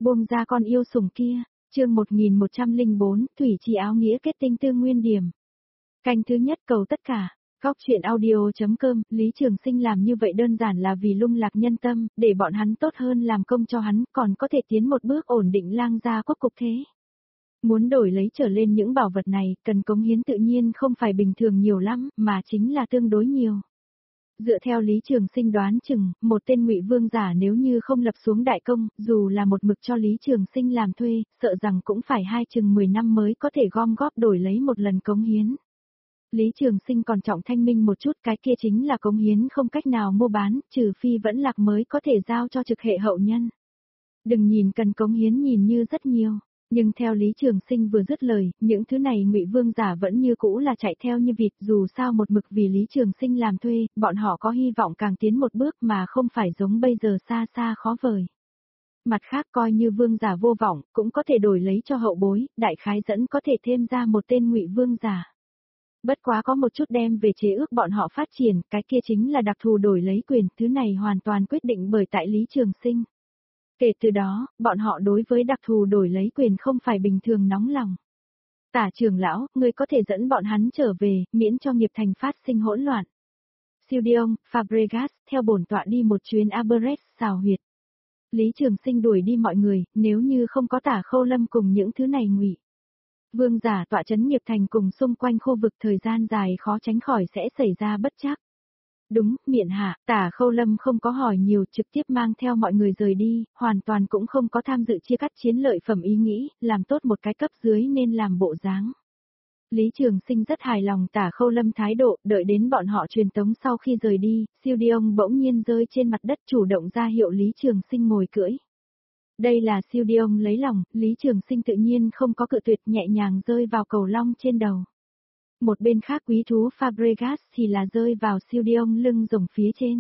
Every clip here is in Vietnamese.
Buông ra con yêu sủng kia, chương 1104, Thủy Trì áo nghĩa kết tinh tư nguyên điểm. Canh thứ nhất cầu tất cả. Góc truyện audio.com, Lý Trường Sinh làm như vậy đơn giản là vì lung lạc nhân tâm, để bọn hắn tốt hơn làm công cho hắn, còn có thể tiến một bước ổn định lang gia quốc cục thế. Muốn đổi lấy trở lên những bảo vật này, cần cống hiến tự nhiên không phải bình thường nhiều lắm, mà chính là tương đối nhiều. Dựa theo Lý Trường Sinh đoán chừng, một tên Ngụy Vương giả nếu như không lập xuống đại công, dù là một mực cho Lý Trường Sinh làm thuê, sợ rằng cũng phải chừng 10 năm mới có thể gom góp đổi lấy một lần cống hiến. Lý Trường Sinh còn trọng thanh minh một chút, cái kia chính là cống hiến không cách nào mua bán, trừ phi vẫn lạc mới có thể giao cho trực hệ hậu nhân. Đừng nhìn cần cống hiến nhìn như rất nhiều, nhưng theo Lý Trường Sinh vừa dứt lời, những thứ này Ngụy Vương giả vẫn như cũ là chạy theo như vịt, dù sao một mực vì Lý Trường Sinh làm thuê, bọn họ có hy vọng càng tiến một bước mà không phải giống bây giờ xa xa khó vời. Mặt khác coi như vương giả vô vọng, cũng có thể đổi lấy cho hậu bối, đại khái dẫn có thể thêm ra một tên Ngụy Vương giả. Bất quá có một chút đem về chế ước bọn họ phát triển, cái kia chính là đặc thù đổi lấy quyền, thứ này hoàn toàn quyết định bởi tại Lý Trường Sinh. Kể từ đó, bọn họ đối với đặc thù đổi lấy quyền không phải bình thường nóng lòng. Tả trưởng lão, ngươi có thể dẫn bọn hắn trở về, miễn cho nghiệp thành phát sinh hỗn loạn. Sildion, Fabregas, theo bổn tọa đi một chuyến Aberrest xào huyệt. Lý Trường Sinh đuổi đi mọi người, nếu như không có Tả Khâu Lâm cùng những thứ này Ngụy Vương giả tọa trấn nghiệp thành cùng xung quanh khu vực thời gian dài khó tránh khỏi sẽ xảy ra bất trắc. Đúng, miện hạ, Tả Khâu Lâm không có hỏi nhiều, trực tiếp mang theo mọi người rời đi, hoàn toàn cũng không có tham dự chia cắt chiến lợi phẩm ý nghĩ, làm tốt một cái cấp dưới nên làm bộ dáng. Lý Trường Sinh rất hài lòng Tả Khâu Lâm thái độ, đợi đến bọn họ truyền tống sau khi rời đi, Sildion bỗng nhiên rơi trên mặt đất chủ động ra hiệu Lý Trường Sinh ngồi cưỡi. Đây là Sildion lấy lòng, Lý Trường Sinh tự nhiên không có cự tuyệt, nhẹ nhàng rơi vào cầu long trên đầu. Một bên khác quý thú Fabregas thì là rơi vào Sildion lưng rồng phía trên.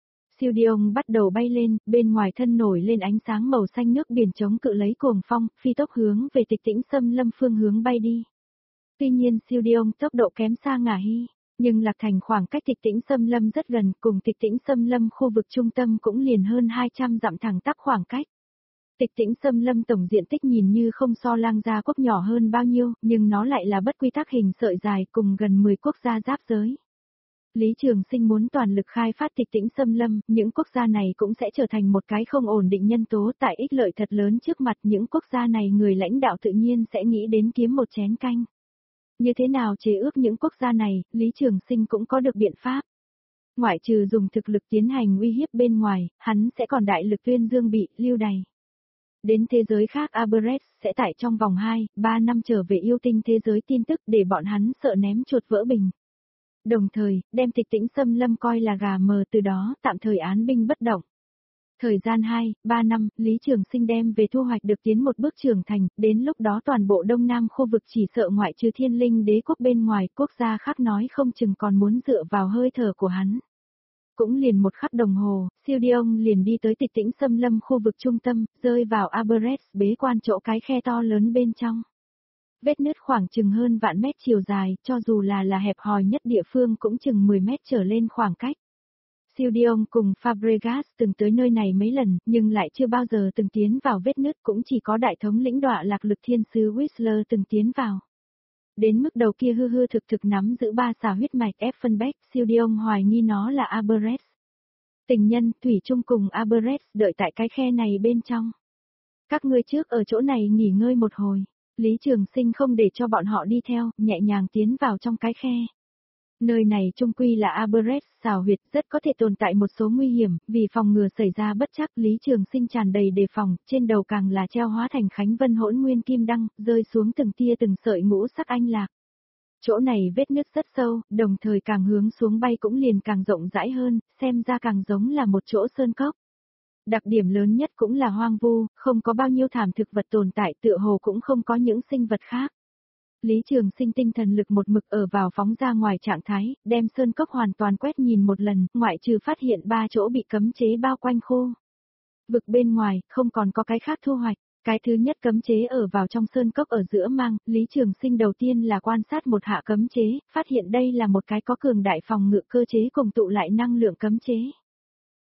Sildion bắt đầu bay lên, bên ngoài thân nổi lên ánh sáng màu xanh nước biển chống cự lấy cuồng phong, phi tốc hướng về Tịch Tĩnh Xâm Lâm phương hướng bay đi. Tuy nhiên Sildion tốc độ kém xa Ngả Hy, nhưng Lạc Thành khoảng cách Tịch Tĩnh Xâm Lâm rất gần, cùng Tịch Tĩnh Xâm Lâm khu vực trung tâm cũng liền hơn 200 dặm thẳng tắp khoảng cách. Tịch Tĩnh Xâm Lâm tổng diện tích nhìn như không so lang gia quốc nhỏ hơn bao nhiêu, nhưng nó lại là bất quy tắc hình sợi dài cùng gần 10 quốc gia giáp giới. Lý Trường Sinh muốn toàn lực khai phát Tịch Tĩnh Xâm Lâm, những quốc gia này cũng sẽ trở thành một cái không ổn định nhân tố tại ích lợi thật lớn trước mặt những quốc gia này, người lãnh đạo tự nhiên sẽ nghĩ đến kiếm một chén canh. Như thế nào chế ước những quốc gia này, Lý Trường Sinh cũng có được biện pháp. Ngoại trừ dùng thực lực tiến hành uy hiếp bên ngoài, hắn sẽ còn đại lực tuyên dương bị, lưu đày. Đến thế giới khác Aberrest sẽ tại trong vòng 2-3 năm trở về yêu tinh thế giới tin tức để bọn hắn sợ ném chuột vỡ bình. Đồng thời, đem Tịch Tĩnh Xâm Lâm coi là gà mờ, từ đó tạm thời án binh bất động. Thời gian 2-3 năm, Lý Trường Sinh đem về thu hoạch được tiến một bước trưởng thành, đến lúc đó toàn bộ Đông Nam khu vực chỉ sợ ngoại trừ Thiên Linh Đế quốc bên ngoài, quốc gia khác nói không chừng còn muốn dựa vào hơi thở của hắn. Cũng liền một khắc đồng hồ, Sildion liền đi tới Tịch Tĩnh Xâm Lâm khu vực trung tâm, rơi vào Aberrest bế quan chỗ cái khe to lớn bên trong. Vết nứt khoảng chừng hơn vạn mét chiều dài, cho dù là hẹp hòi nhất địa phương cũng chừng 10 mét trở lên khoảng cách. Sildion cùng Fabregas từng tới nơi này mấy lần, nhưng lại chưa bao giờ từng tiến vào vết nứt, cũng chỉ có đại thống lĩnh Đọa Lạc Lực Thiên sứ Whistler từng tiến vào. Đến mức đầu kia hư hư thực thực nắm giữ 3 xà huyết mạch Effenbeck, Sildion hoài nghi nó là Aberrest. Tình nhân, thủy chung cùng Aberrest đợi tại cái khe này bên trong. Các ngươi trước ở chỗ này nghỉ ngơi một hồi. Lý Trường Sinh không để cho bọn họ đi theo, nhẹ nhàng tiến vào trong cái khe. Nơi này trung quy là Aberrest xào huyệt, rất có thể tồn tại một số nguy hiểm, vì phòng ngừa xảy ra bất trắc, Lý Trường Sinh tràn đầy đề phòng, trên đầu càng là treo hóa thành Khánh Vân Hỗn Nguyên Kim Đăng, rơi xuống từng tia từng sợi ngũ sắc anh lạc. Chỗ này vết nứt rất sâu, đồng thời càng hướng xuống bay cũng liền càng rộng rãi hơn, xem ra càng giống là một chỗ sơn cốc. Đặc điểm lớn nhất cũng là hoang vu, không có bao nhiêu thảm thực vật tồn tại, tựa hồ cũng không có những sinh vật khác. Lý Trường Sinh tinh thần lực một mực ở vào phóng ra ngoài trạng thái, đem sơn cốc hoàn toàn quét nhìn một lần, ngoại trừ phát hiện 3 chỗ bị cấm chế bao quanh khô. Vực bên ngoài, không còn có cái khác thu hoạch. Cái thứ nhất cấm chế ở vào trong sơn cốc ở giữa mang, Lý Trường Sinh đầu tiên là quan sát một hạ cấm chế, phát hiện đây là một cái có cường đại phòng ngự cơ chế cùng tụ lại năng lượng cấm chế.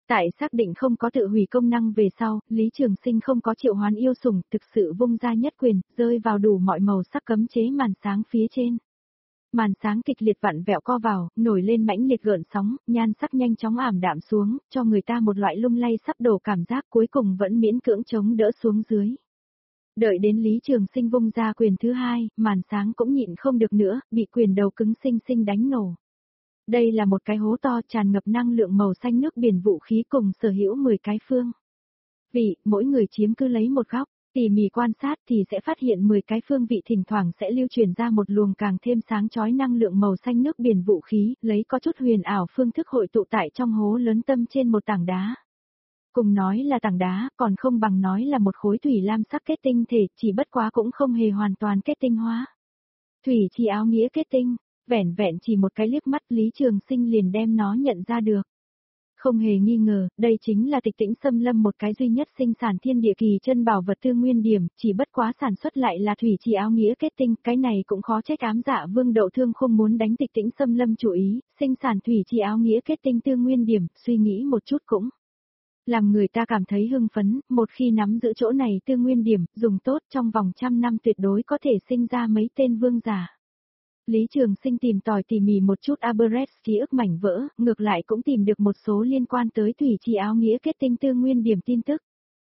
Tại xác định không có tự hủy công năng về sau, Lý Trường Sinh không có triệu hoán yêu sủng, thực sự vung ra nhất quyền, rơi vào đủ mọi màu sắc cấm chế màn sáng phía trên. Màn sáng kịch liệt vặn vẹo co vào, nổi lên mãnh liệt gợn sóng, nhan sắc nhanh chóng ảm đạm xuống, cho người ta một loại lung lay sắp đổ cảm giác, cuối cùng vẫn miễn cưỡng chống đỡ xuống dưới. Đợi đến Lý Trường Sinh vung ra quyền thứ hai, màn sáng cũng nhịn không được nữa, bị quyền đầu cứng xinh xinh đánh nổ. Đây là một cái hố to tràn ngập năng lượng màu xanh nước biển vũ khí cùng sở hữu 10 cái phương vị, mỗi người chiếm cứ lấy một góc. Tỉ mỉ quan sát thì sẽ phát hiện 10 cái phương vị thỉnh thoảng sẽ lưu truyền ra một luồng càng thêm sáng chói năng lượng màu xanh nước biển vũ khí, lấy có chút huyền ảo phương thức hội tụ tại trong hố lớn tâm trên một tảng đá. Cùng nói là tảng đá, còn không bằng nói là một khối thủy lam sắc kết tinh thể, chỉ bất quá cũng không hề hoàn toàn kết tinh hóa. Thủy chi áo nghĩa kết tinh, vẻn vẹn chỉ một cái liếc mắt Lý Trường Sinh liền đem nó nhận ra được. Không hề nghi ngờ, đây chính là Tịch Tĩnh Xâm Lâm một cái duy nhất sinh sản thiên địa kỳ chân bảo vật tư nguyên điểm, chỉ bất quá sản xuất lại là thủy chi áo nghĩa kết tinh, cái này cũng khó trách Ám Dạ Vương Đậu Thương không muốn đánh Tịch Tĩnh Xâm Lâm chủ ý, sinh sản thủy chi áo nghĩa kết tinh tư nguyên điểm, suy nghĩ một chút cũng làm người ta cảm thấy hưng phấn, một khi nắm giữ chỗ này tư nguyên điểm, dùng tốt trong vòng 100 năm tuyệt đối có thể sinh ra mấy tên vương giả. Lý Trường Sinh tìm tòi tỉ mỉ một chút Aberrest ký ức mảnh vỡ, ngược lại cũng tìm được một số liên quan tới thủy chi áo nghĩa kết tinh tư nguyên điểm tin tức.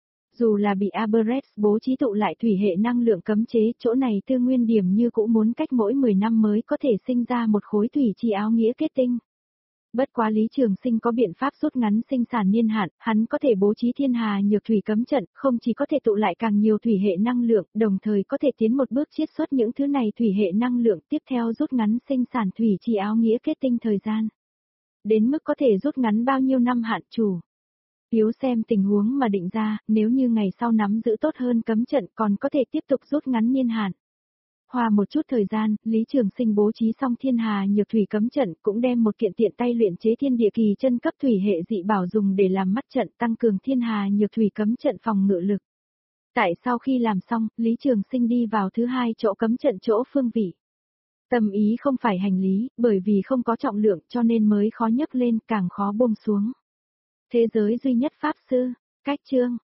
Dù là bị Aberrest bố trí tụ lại thủy hệ năng lượng cấm chế, chỗ này tư nguyên điểm như cũng muốn cách mỗi 10 năm mới có thể sinh ra một khối thủy chi áo nghĩa kết tinh. Bất quá Lý Trường Sinh có biện pháp rút ngắn sinh sản niên hạn, hắn có thể bố trí thiên hà nhược thủy cấm trận, không chỉ có thể tụ lại càng nhiều thủy hệ năng lượng, đồng thời có thể tiến một bước chiết xuất những thứ này thủy hệ năng lượng, tiếp theo rút ngắn sinh sản thủy chi áo nghĩa kết tinh thời gian. Đến mức có thể rút ngắn bao nhiêu năm hạn chủ. Yếu xem tình huống mà định ra, nếu như ngày sau nắm giữ tốt hơn cấm trận còn có thể tiếp tục rút ngắn niên hạn. Hoa một chút thời gian, Lý Trường Sinh bố trí xong thiên hà nhược thủy cấm trận, cũng đem một kiện tiện tay luyện chế thiên địa kỳ chân cấp thủy hệ dị bảo dùng để làm mắt trận tăng cường thiên hà nhược thủy cấm trận phòng ngự lực. Tại sau khi làm xong, Lý Trường Sinh đi vào thứ hai chỗ cấm trận chỗ phương vị. Tâm ý không phải hành lý, bởi vì không có trọng lượng cho nên mới khó nhấc lên, càng khó buông xuống. Thế giới duy nhất pháp sư, cách chương.